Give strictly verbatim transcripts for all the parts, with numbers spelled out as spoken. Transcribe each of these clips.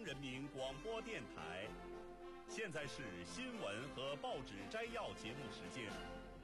央人民广播电台。现在是新闻和报纸摘要节目时间。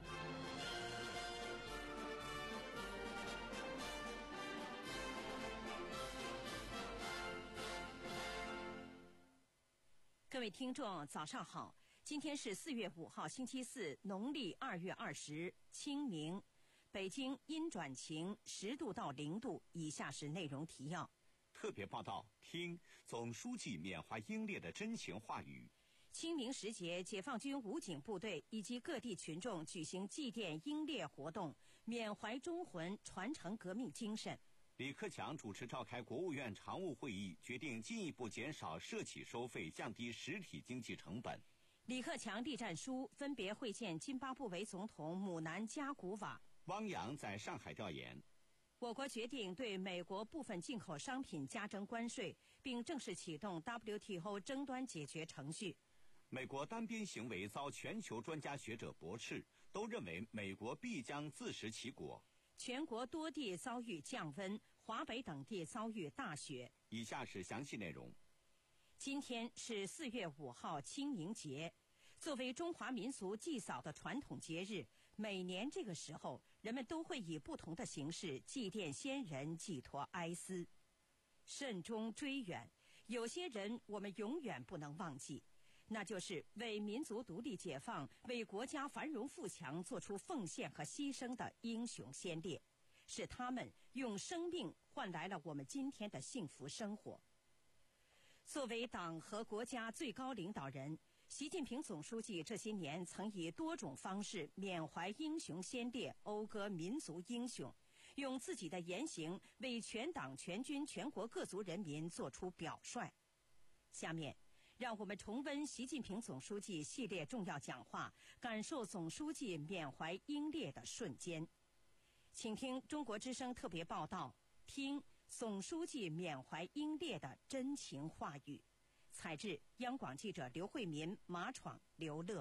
各位听众，早上好！今天是四月五号，星期四，农历二月二十，清明。北京阴转晴，十度到零度。以下是内容提要。 特别报道，听总书记缅怀英烈的真情话语。 清明时节，解放军武警部队以及各地群众举行祭奠英烈活动，缅怀忠魂，传承革命精神。 李克强主持召开国务院常务会议，决定进一步减少社企收费，降低实体经济成本。 李克强栗战书分别会见津巴布韦总统姆南加古瓦。 汪洋在上海调研。 我国决定对美国部分进口商品加征关税，并正式启动 W T O 争端解决程序。 美国单边行为遭全球专家学者驳斥，都认为美国必将自食其果。 全国多地遭遇降温，华北等地遭遇大雪。 以下是详细内容。 今天是四月五号清明节，作为中华民族祭扫的传统节日，每年这个时候，人们都会以不同的形式祭奠先人，寄托哀思。慎终追远，有些人我们永远不能忘记，那就是为民族独立解放、为国家繁荣富强做出奉献和牺牲的英雄先烈，是他们用生命换来了我们今天的幸福生活。作为党和国家最高领导人，习近平总书记这些年曾以多种方式缅怀英雄先烈，讴歌民族英雄，用自己的言行为全党全军全国各族人民做出表率。下面让我们重温习近平总书记系列重要讲话，感受总书记缅怀英烈的瞬间。请听中国之声特别报道，听总书记缅怀英烈的真情话语。采自央广记者刘慧民、马闯、刘乐。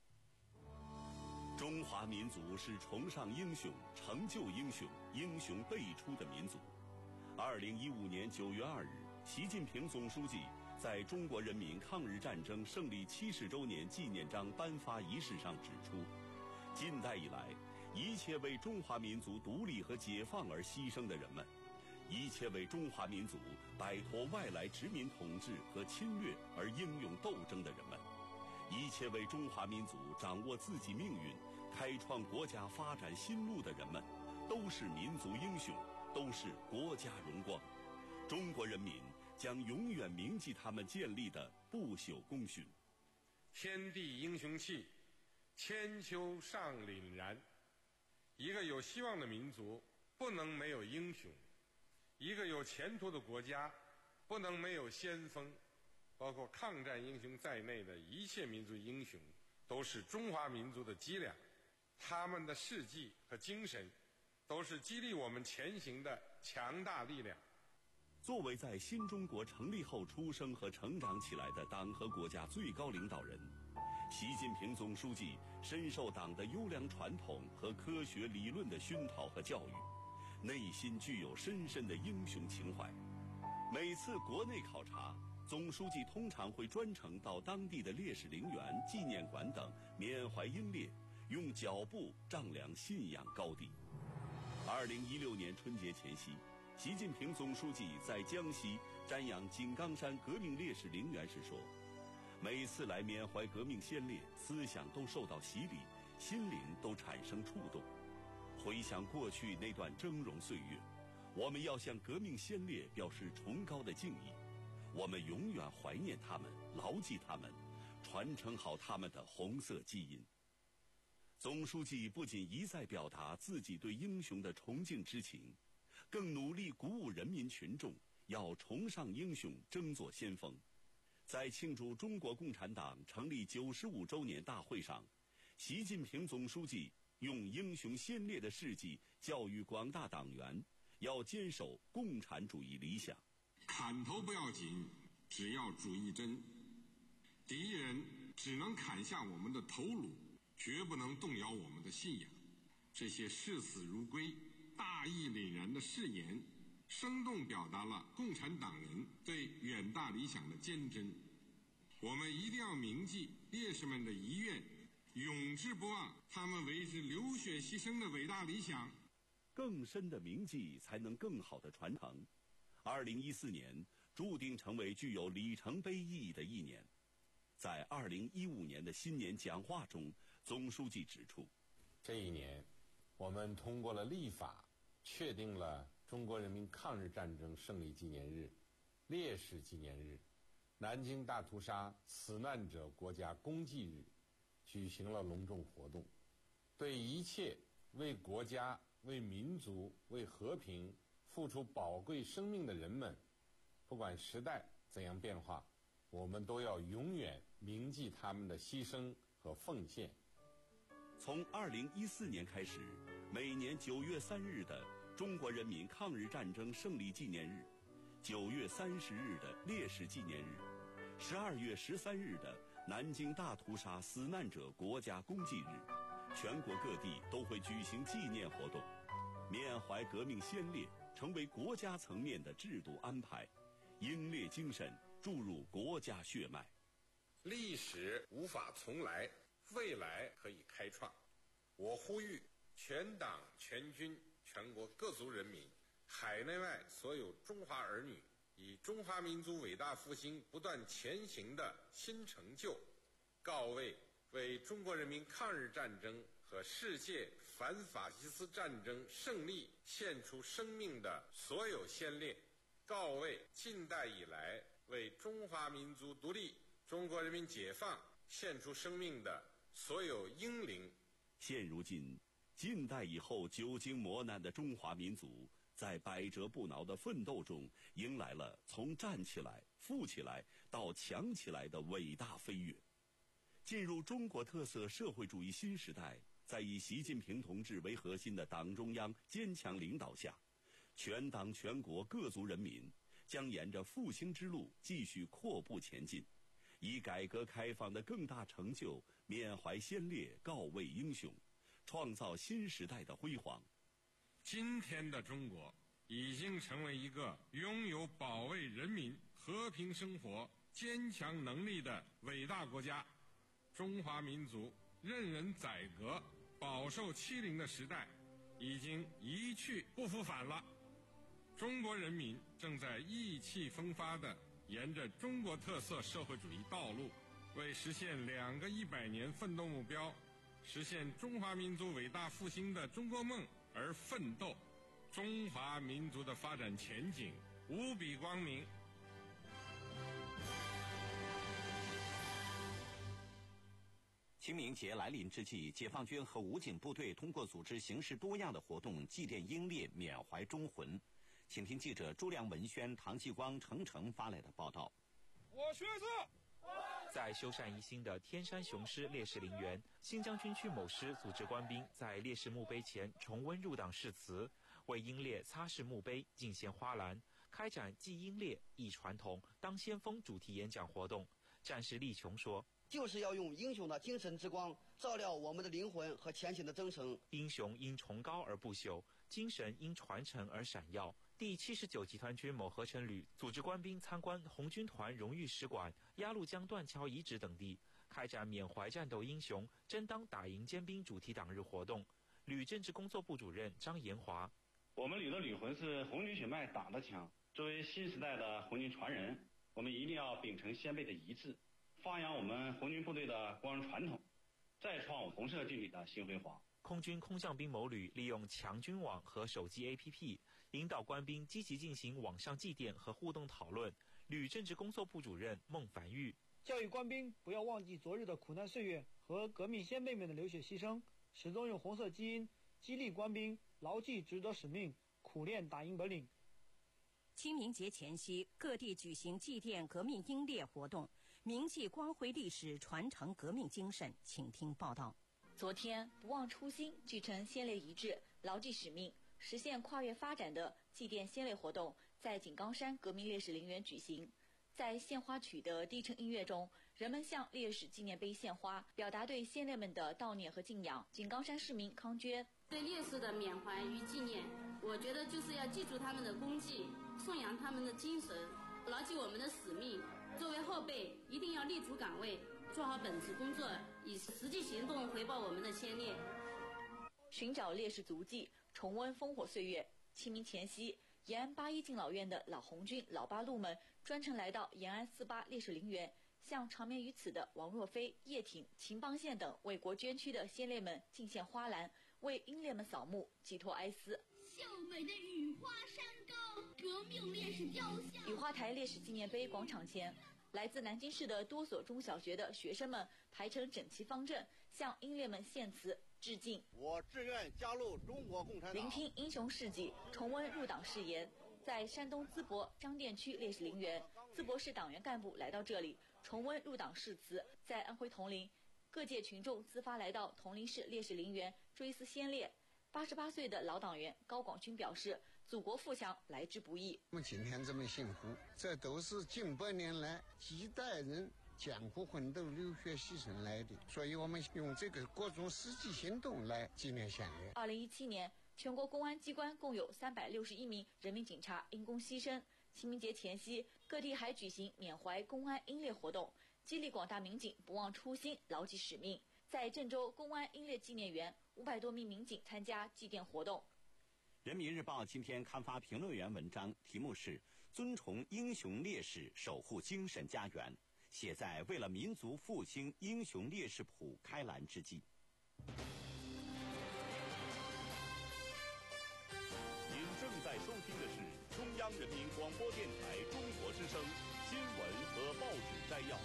中华民族是崇尚英雄、成就英雄、英雄辈出的民族。二零一五年九月二日，习近平总书记在中国人民抗日战争胜利七十周年纪念章颁发仪式上指出，近代以来，一切为中华民族独立和解放而牺牲的人们，一切为中华民族摆脱外来殖民统治和侵略而英勇斗争的人们，一切为中华民族掌握自己命运、开创国家发展新路的人们，都是民族英雄，都是国家荣光。中国人民将永远铭记他们建立的不朽功勋。 天地英雄气，千秋尚凛然。一个有希望的民族不能没有英雄，一个有前途的国家不能没有先锋。包括抗战英雄在内的一切民族英雄，都是中华民族的脊梁，他们的事迹和精神都是激励我们前行的强大力量。 作为在新中国成立后出生和成长起来的党和国家最高领导人，习近平总书记深受党的优良传统和科学理论的熏陶和教育，内心具有深深的英雄情怀。每次国内考察，总书记通常会专程到当地的烈士陵园、纪念馆等缅怀英烈，用脚步丈量信仰高地。二零一六年春节前夕，习近平总书记在江西瞻仰井冈山革命烈士陵园时说，每次来缅怀革命先烈，思想都受到洗礼，心灵都产生触动。回想过去那段峥嵘岁月，我们要向革命先烈表示崇高的敬意，我们永远怀念他们，牢记他们，传承好他们的红色基因。总书记不仅一再表达自己对英雄的崇敬之情，更努力鼓舞人民群众要崇尚英雄，争做先锋。在庆祝中国共产党成立九十五周年大会上，习近平总书记用英雄先烈的事迹教育广大党员，要坚守共产主义理想。 砍头不要紧，只要主义真。敌人只能砍下我们的头颅，绝不能动摇我们的信仰。这些视死如归、大义凛然的誓言， 生动表达了共产党人对远大理想的坚贞。我们一定要铭记烈士们的遗愿，永志不忘他们为之流血牺牲的伟大理想。 更深的铭记，才能更好的传承。二零一四年注定成为具有里程碑意义的一年。在二零一五年的新年讲话中，总书记指出， 这一年，我们通过了立法，确定了中国人民抗日战争胜利纪念日、烈士纪念日、南京大屠杀死难者国家公祭日，举行了隆重活动，对一切为国家、为民族、为和平付出宝贵生命的人们，不管时代怎样变化，我们都要永远铭记他们的牺牲和奉献。 从二零一四年开始，每年九月三日的中国人民抗日战争胜利纪念日，九月三十日的烈士纪念日，十二月十三日的南京大屠杀死难者国家公祭日，全国各地都会举行纪念活动，缅怀革命先烈成为国家层面的制度安排，英烈精神注入国家血脉。 历史无法重来，未来可以开创。我呼吁全党全军全国各族人民，海内外所有中华儿女，以中华民族伟大复兴不断前行的新成就，告慰为中国人民抗日战争和世界反法西斯战争胜利献出生命的所有先烈，告慰近代以来为中华民族独立、中国人民解放献出生命的所有英灵。 现如今，近代以后久经磨难的中华民族，在百折不挠的奋斗中，迎来了从站起来、富起来到强起来的伟大飞跃。进入中国特色社会主义新时代，在以习近平同志为核心的党中央坚强领导下，全党全国各族人民将沿着复兴之路继续阔步前进，以改革开放的更大成就缅怀先烈，告慰英雄，创造新时代的辉煌。 今天的中国已经成为一个拥有保卫人民和平生活坚强能力的伟大国家。中华民族任人宰割、饱受欺凌的时代已经一去不复返了。中国人民正在意气风发地沿着中国特色社会主义道路，为实现两个一百年奋斗目标，实现中华民族伟大复兴的中国梦而奋斗。中华民族的发展前景无比光明。 清明节来临之际，解放军和武警部队通过组织形式多样的活动，祭奠英烈，缅怀忠魂。请听记者朱良文轩、唐继光、程程发来的报道。 我学子在修缮一新的天山雄狮烈士陵园，新疆军区某师组织官兵在烈士墓碑前重温入党誓词，为英烈擦拭墓碑、敬献花篮，开展记英烈、忆传统、当先锋主题演讲活动。战士力琼说， 就是要用英雄的精神之光照亮我们的灵魂和前行的征程。 英雄因崇高而不朽，精神因传承而闪耀。第七十九集团军某合成旅组织官兵参观红军团荣誉使馆、鸭绿江断桥遗址等地，开展缅怀战斗英雄、争当打赢尖兵主题党日活动。旅政治工作部主任张延华， 我们旅的旅魂是红军血脉党的枪，作为新时代的红军传人，我们一定要秉承先辈的遗志，发扬我们红军部队的光荣传统，再创红色军旅的新辉煌。 空军空降兵某旅利用强军网和手机 A P P 引导官兵积极进行网上祭奠和互动讨论。旅政治工作部主任孟凡玉， 教育官兵不要忘记昨日的苦难岁月和革命先辈们的流血牺牲，始终用红色基因激励官兵牢记职责使命，苦练打赢本领。 清明节前夕，各地举行祭奠革命英烈活动，铭记光辉历史，传承革命精神。请听报道。 昨天，不忘初心，继承先烈遗志，牢记使命，实现跨越发展的祭奠先烈活动在井冈山革命烈士陵园举行。在献花曲的低沉音乐中，人们向烈士纪念碑献花，表达对先烈们的悼念和敬仰。井冈山市民康娟， 对烈士的缅怀与纪念我觉得就是要记住他们的功绩，颂扬他们的精神，牢记我们的使命。作为后辈，一定要立足岗位，做好本职工作，以实际行动回报我们的先烈。 寻找烈士足迹，重温烽火岁月。清明前夕，延安八一敬老院的老红军、老八路们专程来到延安四八烈士陵园，向长眠于此的王若飞、叶挺、秦邦宪等为国捐躯的先烈们敬献花篮，为英烈们扫墓，寄托哀思。 秀美的雨花山高，革命烈士雕像。 雨花台烈士纪念碑广场前，来自南京市的多所中小学的学生们排成整齐方阵，向英烈们献词致敬。 我志愿加入中国共产党。 聆听英雄事迹，重温入党誓言。在山东淄博张店区烈士陵园，淄博市党员干部来到这里重温入党誓词。在安徽铜陵，各界群众自发来到铜陵市烈士陵园追思先烈。八十八岁的老党员高广军表示，祖国富强来之不易。 我们今天这么幸福，这都是近百年来几代人艰苦奋斗、流血牺牲来的，所以我们用这个各种实际行动来纪念先烈。 二零一七年，全国公安机关共有三百六十一名人民警察因公牺牲。清明节前夕，各地还举行缅怀公安英烈活动，激励广大民警不忘初心、牢记使命。在郑州公安英烈纪念园，五百多名民警参加祭奠活动。 人民日报今天刊发评论员文章，题目是尊崇英雄烈士，守护精神家园，写在为了民族复兴英雄烈士谱开栏之际。 您正在收听的是中央人民广播电台中国之声新闻和报纸摘要。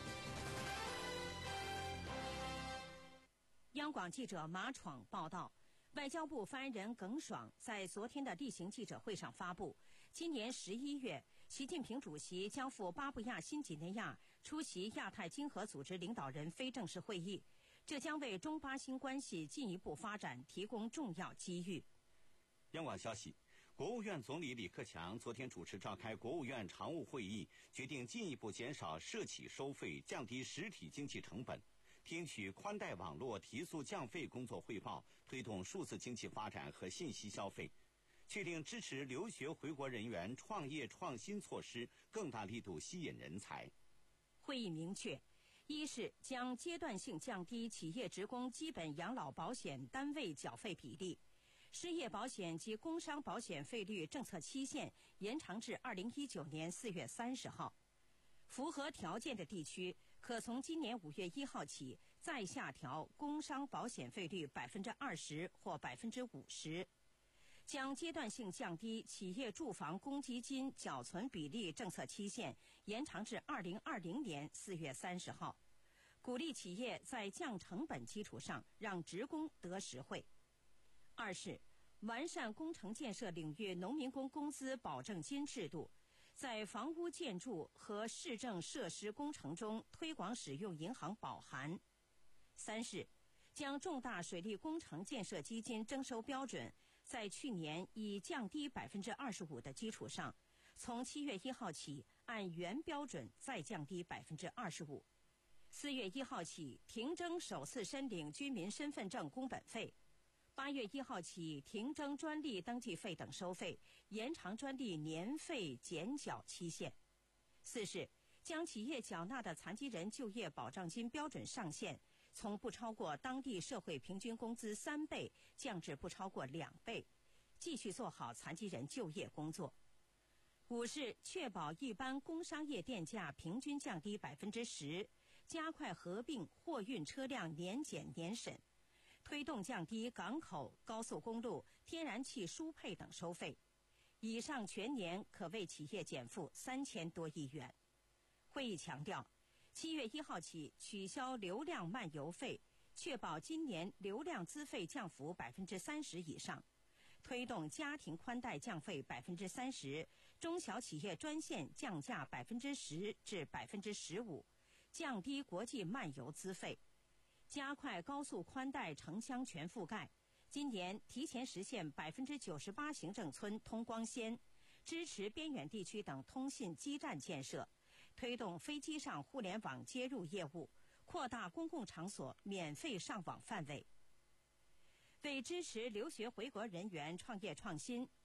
央广记者马闯报道，外交部发言人耿爽在昨天的例行记者会上发布，今年十一月，习近平主席将赴巴布亚新几内亚出席亚太经合组织领导人非正式会议，这将为中巴新关系进一步发展提供重要机遇。 央广消息，国务院总理李克强昨天主持召开国务院常务会议，决定进一步减少涉企收费，降低实体经济成本。听取宽带网络提速降费工作汇报，推动数字经济发展和信息消费，确定支持留学回国人员创业创新措施，更大力度吸引人才。 会议明确，一是将阶段性降低企业职工基本养老保险单位缴费比例，失业保险及工伤保险费率政策期限延长至二零一九年四月三十号。符合条件的地区可从今年五月一号起再下调工伤保险费率百分之二十或百分之五十，将阶段性降低企业住房公积金缴存比例政策期限延长至二零二零年四月三十号，鼓励企业在降成本基础上让职工得实惠。二是完善工程建设领域农民工工资保证金制度，在房屋建筑和市政设施工程中推广使用银行保函。三是将重大水利工程建设基金征收标准在去年以降低百分之二十五的基础上，从七月一号起按原标准再降低百分之二十五。四月一号起停征首次申领居民身份证工本费。八月一号起停征专利登记费等收费，延长专利年费减缴期限。四是将企业缴纳的残疾人就业保障金标准上限从不超过当地社会平均工资三倍降至不超过两倍，继续做好残疾人就业工作。五是确保一般工商业电价平均降低百分之十，加快合并货运车辆年检年审。推动降低港口、高速公路、天然气输配等收费，以上全年可为企业减负三千多亿元。会议强调，七月一号起取消流量漫游费，确保今年流量资费降幅百分之三十以上，推动家庭宽带降费百分之三十，中小企业专线降价百分之十至百分之十五，降低国际漫游资费。加快高速宽带城乡全覆盖，今年提前实现百分之九十八行政村通光纤，支持边远地区等通信基站建设，推动飞机上互联网接入业务，扩大公共场所免费上网范围。为支持留学回国人员创业创新，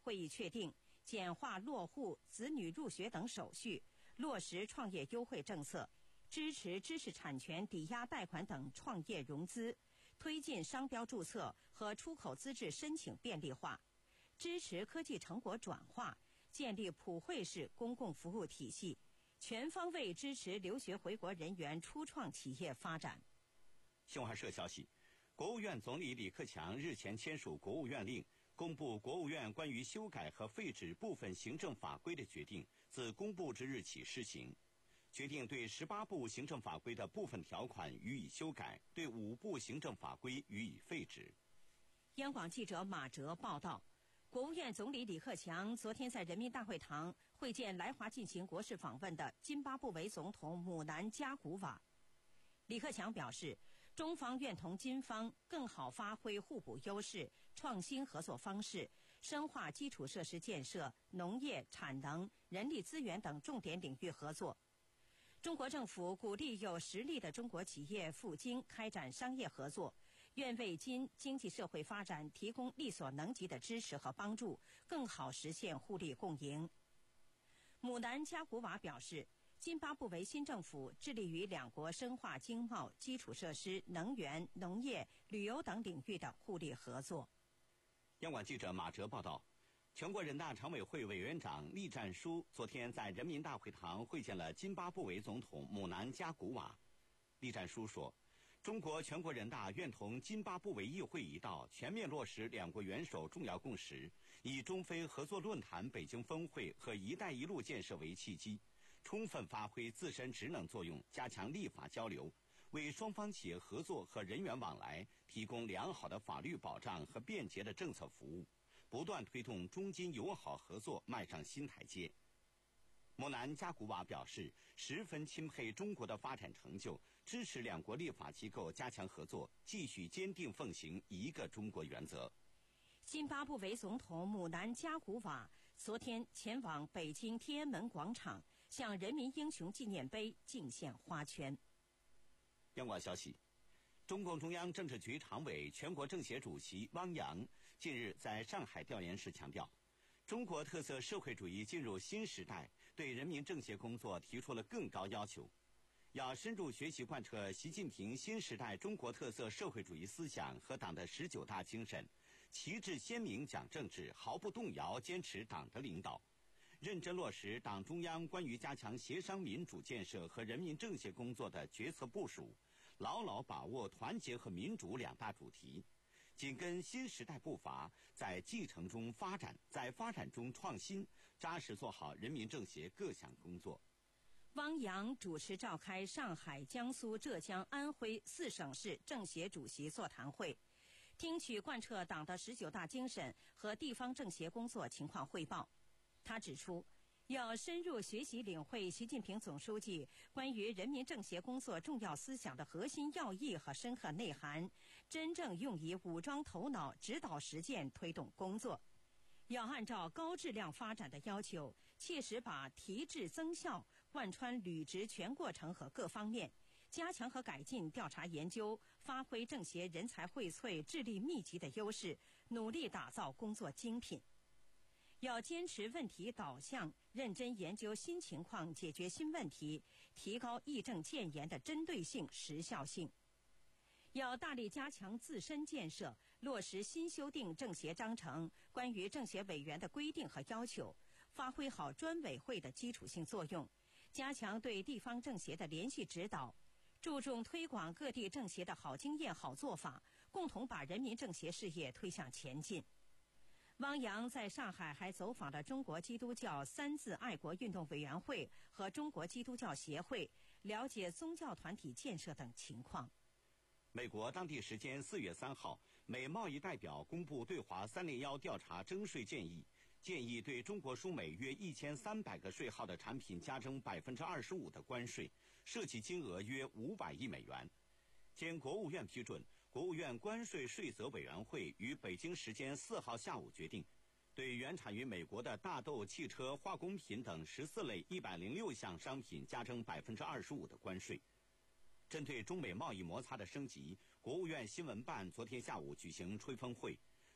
会议确定简化落户、子女入学等手续，落实创业优惠政策，支持知识产权抵押贷款等创业融资，推进商标注册和出口资质申请便利化，支持科技成果转化，建立普惠式公共服务体系，全方位支持留学回国人员初创企业发展。 新华社消息，国务院总理李克强日前签署国务院令，公布国务院关于修改和废止部分行政法规的决定，自公布之日起施行。决定对十八部行政法规的部分条款予以修改，对五部行政法规予以废止。 央广记者马哲报道，国务院总理李克强昨天在人民大会堂会见来华进行国事访问的津巴布韦总统姆南加古瓦。李克强表示，中方愿同津方更好发挥互补优势，创新合作方式，深化基础设施建设、农业、产能、人力资源等重点领域合作。中国政府鼓励有实力的中国企业赴京开展商业合作，愿为津经济社会发展提供力所能及的支持和帮助，更好实现互利共赢。姆南加古瓦表示，津巴布韦新政府致力于两国深化经贸、基础设施、能源、农业、旅游等领域的互利合作。 央广记者马哲报道，全国人大常委会委员长栗战书昨天在人民大会堂会见了津巴布韦总统姆南加古瓦。栗战书说，中国全国人大愿同津巴布韦议会一道，全面落实两国元首重要共识，以中非合作论坛北京峰会和一带一路建设为契机，充分发挥自身职能作用，加强立法交流，为双方企业合作和人员往来提供良好的法律保障和便捷的政策服务，不断推动中津友好合作迈上新台阶。姆南加古瓦表示，十分钦佩中国的发展成就，支持两国立法机构加强合作，继续坚定奉行一个中国原则。 津巴布韦总统姆南加古瓦昨天前往北京天安门广场，向人民英雄纪念碑敬献花圈。 央广消息，中共中央政治局常委、全国政协主席汪洋近日在上海调研时强调，中国特色社会主义进入新时代，对人民政协工作提出了更高要求，要深入学习贯彻习近平新时代中国特色社会主义思想和党的十九大精神，旗帜鲜明讲政治，毫不动摇坚持党的领导，认真落实党中央关于加强协商民主建设和人民政协工作的决策部署，牢牢把握团结和民主两大主题，紧跟新时代步伐，在继承中发展，在发展中创新，扎实做好人民政协各项工作。 汪洋主持召开上海、江苏、浙江、安徽四省市政协主席座谈会，听取贯彻党的十九大精神和地方政协工作情况汇报。他指出，要深入学习领会习近平总书记关于人民政协工作重要思想的核心要义和深刻内涵，真正用以武装头脑，指导实践，推动工作。要按照高质量发展的要求，切实把提质增效贯穿履职全过程和各方面，加强和改进调查研究，发挥政协人才荟萃、智力密集的优势，努力打造工作精品。要坚持问题导向，认真研究新情况，解决新问题，提高议政建言的针对性、时效性。要大力加强自身建设，落实新修订政协章程关于政协委员的规定和要求，发挥好专委会的基础性作用，加强对地方政协的联系指导，注重推广各地政协的好经验、好做法，共同把人民政协事业推向前进。汪洋在上海还走访了中国基督教三自爱国运动委员会和中国基督教协会，了解宗教团体建设等情况。 美国当地时间四月三号，美贸易代表公布对华三零幺调查征税建议，建议对中国输美约一千三百个税号的产品加征百分之二十五的关税，涉及金额约五百亿美元。经国务院批准，国务院关税税则委员会于北京时间四号下午决定，对原产于美国的大豆、汽车、化工品等十四类一百零六项商品加征百分之二十五的关税。针对中美贸易摩擦的升级，国务院新闻办昨天下午举行吹风会，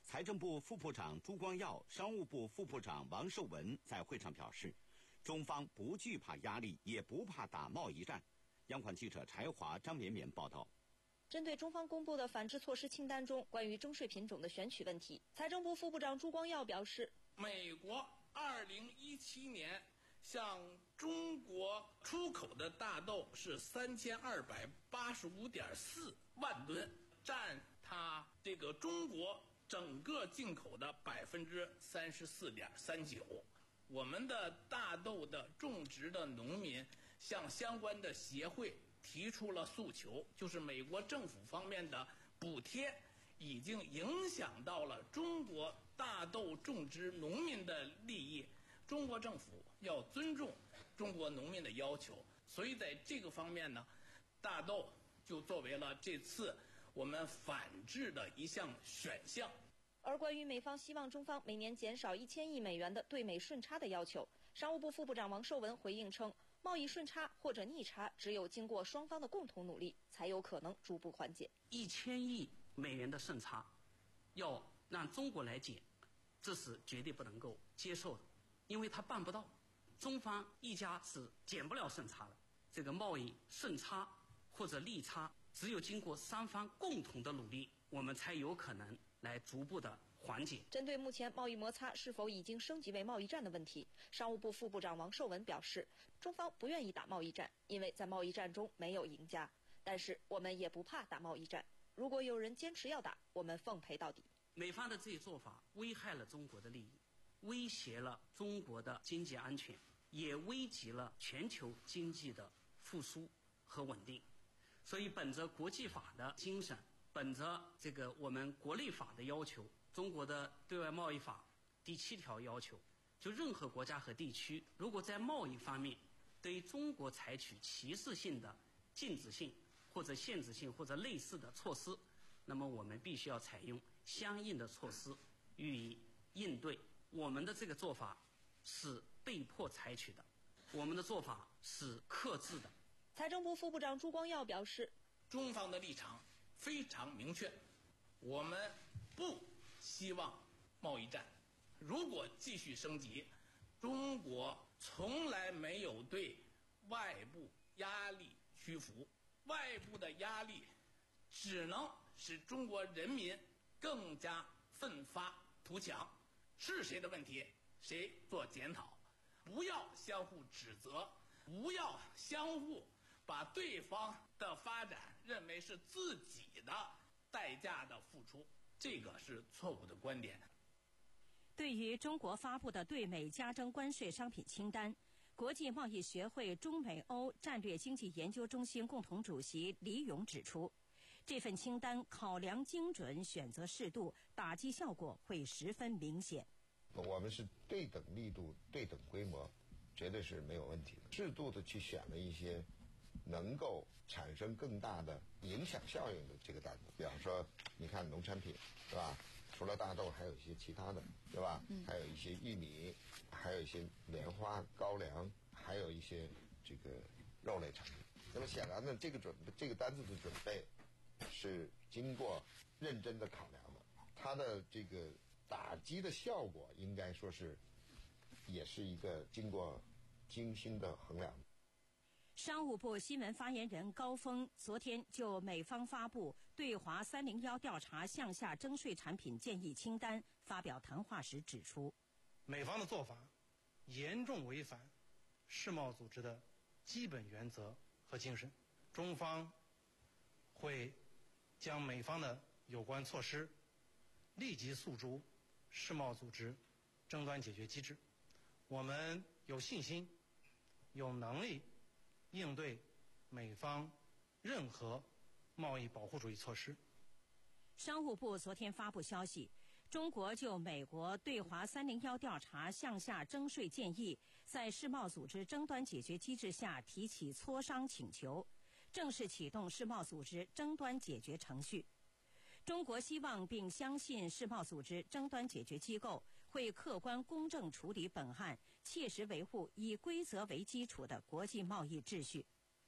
财政部副部长朱光耀、商务部副部长王受文在会上表示，中方不惧怕压力，也不怕打贸易战。央广记者柴华、张绵绵报道。 针对中方公布的反制措施清单中关于征税品种的选取问题，财政部副部长朱光耀表示， 美国二零一七年向中国出口的大豆是三千二百八十五点四万吨，占它这个中国整个进口的百分之三十四点三九。我们的大豆的种植的农民向相关的协会提出了诉求，就是美国政府方面的补贴已经影响到了中国大豆种植农民的利益，中国政府要尊重中国农民的要求，所以在这个方面呢，大豆就作为了这次我们反制的一项选项。 而关于美方希望中方每年减少一千亿美元的对美顺差的要求，商务部副部长王受文回应称，贸易顺差或者逆差，只有经过双方的共同努力，才有可能逐步缓解。 一千亿美元的顺差，要让中国来减，这是绝对不能够接受的，因为他办不到。中方一家是减不了顺差的，这个贸易顺差或者逆差，只有经过三方共同的努力，我们才有可能来逐步的缓解。 针对目前贸易摩擦是否已经升级为贸易战的问题，商务部副部长王受文表示，中方不愿意打贸易战，因为在贸易战中没有赢家，但是我们也不怕打贸易战，如果有人坚持要打，我们奉陪到底。 美方的这些做法危害了中国的利益，威胁了中国的经济安全，也危及了全球经济的复苏和稳定。所以本着国际法的精神，本着这个我们国内法的要求，中国的对外贸易法第七条要求，就任何国家和地区如果在贸易方面对中国采取歧视性的、禁止性或者限制性或者类似的措施，那么我们必须要采用相应的措施予以应对。我们的这个做法是被迫采取的，我们的做法是克制的。 财政部副部长朱光耀表示， 中方的立场非常明确，我们不希望贸易战如果继续升级，中国从来没有对外部压力屈服，外部的压力只能使中国人民更加奋发图强。是谁的问题谁做检讨，不要相互指责，不要相互把对方的发展认为是自己的代价的付出，这个是错误的观点。 对于中国发布的对美加征关税商品清单，国际贸易协会中美欧战略经济研究中心共同主席李勇指出，这份清单考量精准，选择适度，打击效果会十分明显。 我们是对等力度、对等规模，绝对是没有问题的。适度的去选了一些能够产生更大的影响效应的这个单子，比方说，你看农产品，对吧？除了大豆，还有一些其他的，对吧？嗯、还有一些玉米，还有一些棉花、高粱，还有一些这个肉类产品。那么显然呢，这个准这个单子的准备是经过认真的考量的，它的这个打击的效果应该说是也是一个经过精心的衡量。 商务部新闻发言人高峰昨天就美方发布对华三零一调查向下征税产品建议清单发表谈话时指出， 美方的做法严重违反世贸组织的基本原则和精神，中方会将美方的有关措施立即诉诸世贸组织争端解决机制。我们有信心、有能力应对美方任何贸易保护主义措施。 商务部昨天发布消息，中国就美国对华三零一调查向下征税建议，在世贸组织争端解决机制下提起磋商请求，正式启动世贸组织争端解决程序。中国希望并相信世贸组织争端解决机构会客观公正处理本案，切实维护以规则为基础的国际贸易秩序。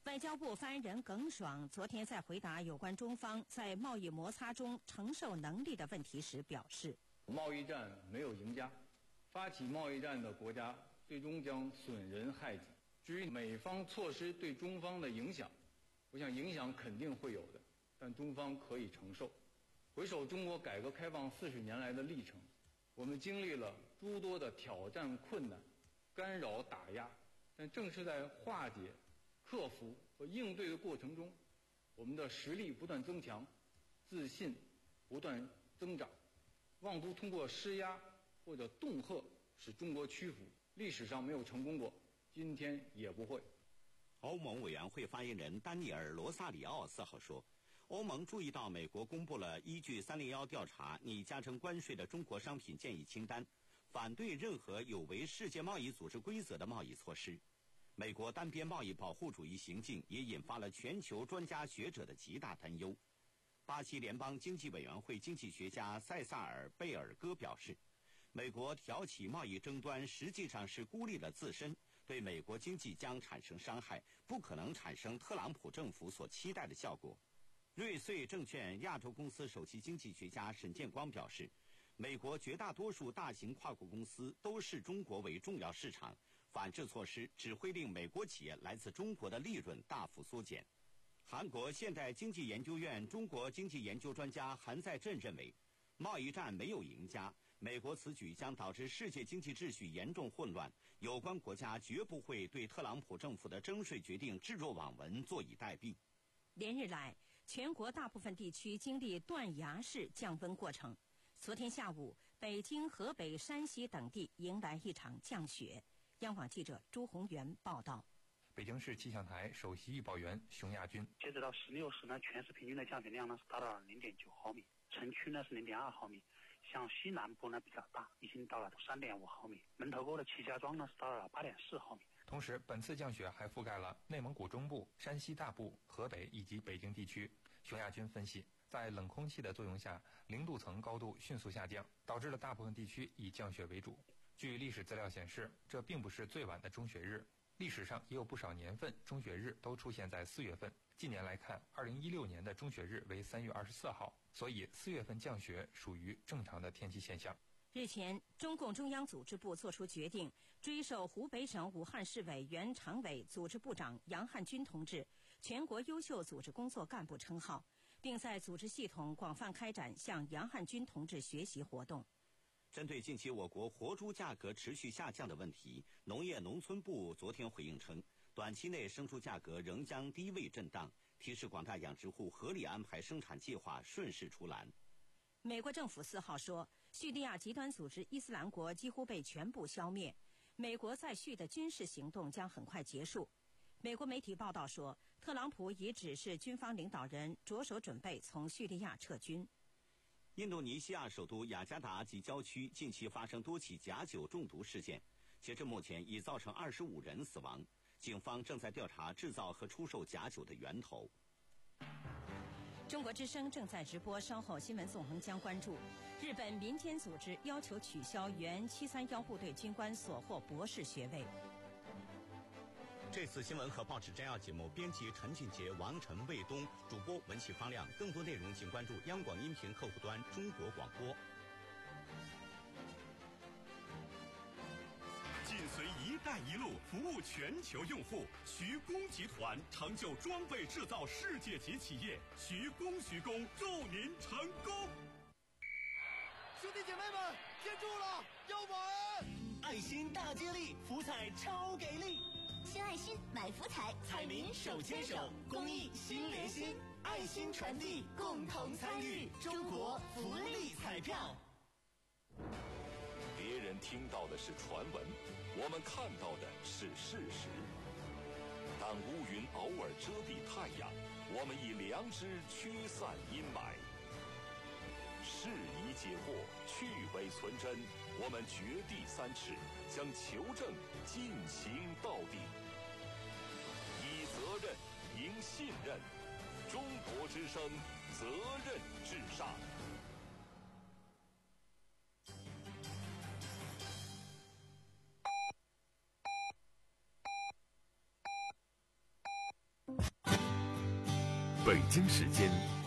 外交部发言人耿爽昨天在回答有关中方在贸易摩擦中承受能力的问题时表示， 贸易战没有赢家，发起贸易战的国家最终将损人害己。至于美方措施对中方的影响，我想影响肯定会有的，但中方可以承受。回首中国改革开放四十年来的历程，我们经历了诸多的挑战、困难、干扰、打压，但正是在化解、克服和应对的过程中，我们的实力不断增强，自信不断增长。妄图通过施压或者恫吓使中国屈服，历史上没有成功过，今天也不会。 欧盟委员会发言人丹尼尔·罗萨里奥四号说，欧盟注意到美国公布了依据三零一调查拟加征关税的中国商品建议清单，反对任何有违世界贸易组织规则的贸易措施。美国单边贸易保护主义行径也引发了全球专家学者的极大担忧。巴西联邦经济委员会经济学家塞萨尔·贝尔戈表示，美国挑起贸易争端实际上是孤立了自身，对美国经济将产生伤害，不可能产生特朗普政府所期待的效果。瑞穗证券亚洲公司首席经济学家沈建光表示，美国绝大多数大型跨国公司都视中国为重要市场，反制措施只会令美国企业来自中国的利润大幅缩减。韩国现代经济研究院中国经济研究专家韩在振认为，贸易战没有赢家，美国此举将导致世界经济秩序严重混乱，有关国家绝不会对特朗普政府的征税决定置若罔闻，坐以待毙。 连日来，全国大部分地区经历断崖式降温过程。昨天下午，北京、河北、山西等地迎来一场降雪。央广记者朱宏元报道。 北京市气象台首席预报员熊亚军， 截止到十六时呢，全市平均的降雪量呢是达到了零点九毫米，城区呢是零点二毫米，像西南部呢比较大，已经到了三点五毫米，门头沟的齐家庄呢是到了八点四毫米。 同时，本次降雪还覆盖了内蒙古中部、山西大部、河北以及北京地区。熊亚军分析，在冷空气的作用下，零度层高度迅速下降，导致了大部分地区以降雪为主。据历史资料显示，这并不是最晚的中雪日，历史上也有不少年份中雪日都出现在四月份。近年来看，二零一六年的中雪日为三月二十四号，所以四月份降雪属于正常的天气现象。 日前，中共中央组织部作出决定，追授湖北省武汉市委原常委、组织部长杨汉军同志全国优秀组织工作干部称号，并在组织系统广泛开展向杨汉军同志学习活动。 针对近期我国活猪价格持续下降的问题，农业农村部昨天回应称，短期内生猪价格仍将低位震荡，提示广大养殖户合理安排生产计划，顺势出栏。 美国政府四号说，叙利亚极端组织伊斯兰国几乎被全部消灭，美国在叙的军事行动将很快结束。美国媒体报道说，特朗普已指示军方领导人着手准备从叙利亚撤军。 印度尼西亚首都雅加达及郊区近期发生多起假酒中毒事件，截至目前已造成二十五人死亡。警方正在调查制造和出售假酒的源头。 中国之声正在直播，稍后新闻纵横将关注日本民间组织要求取消原七三一部队军官所获博士学位。 这次新闻和报纸摘要节目，编辑陈俊杰、王晨、卫东，主播文启方亮。更多内容请关注央广音频客户端中国广播。 紧随“一带一路”，服务全球用户，徐工集团成就装备制造世界级企业。徐工，徐工，祝您成功！ 兄弟姐妹们，接住了，要玩！ 爱心大接力，福彩超给力！ 献爱心，买福彩， 彩民手牵手，公益心连心，爱心传递，共同参与中国福利彩票。 别人听到的是传闻，我们看到的是事实。当乌云偶尔遮蔽太阳，我们以良知驱散阴霾。适宜解惑，去伪存真，我们掘地三尺，将求证进行到底。以责任赢信任，中国之声，责任至上。 北京时间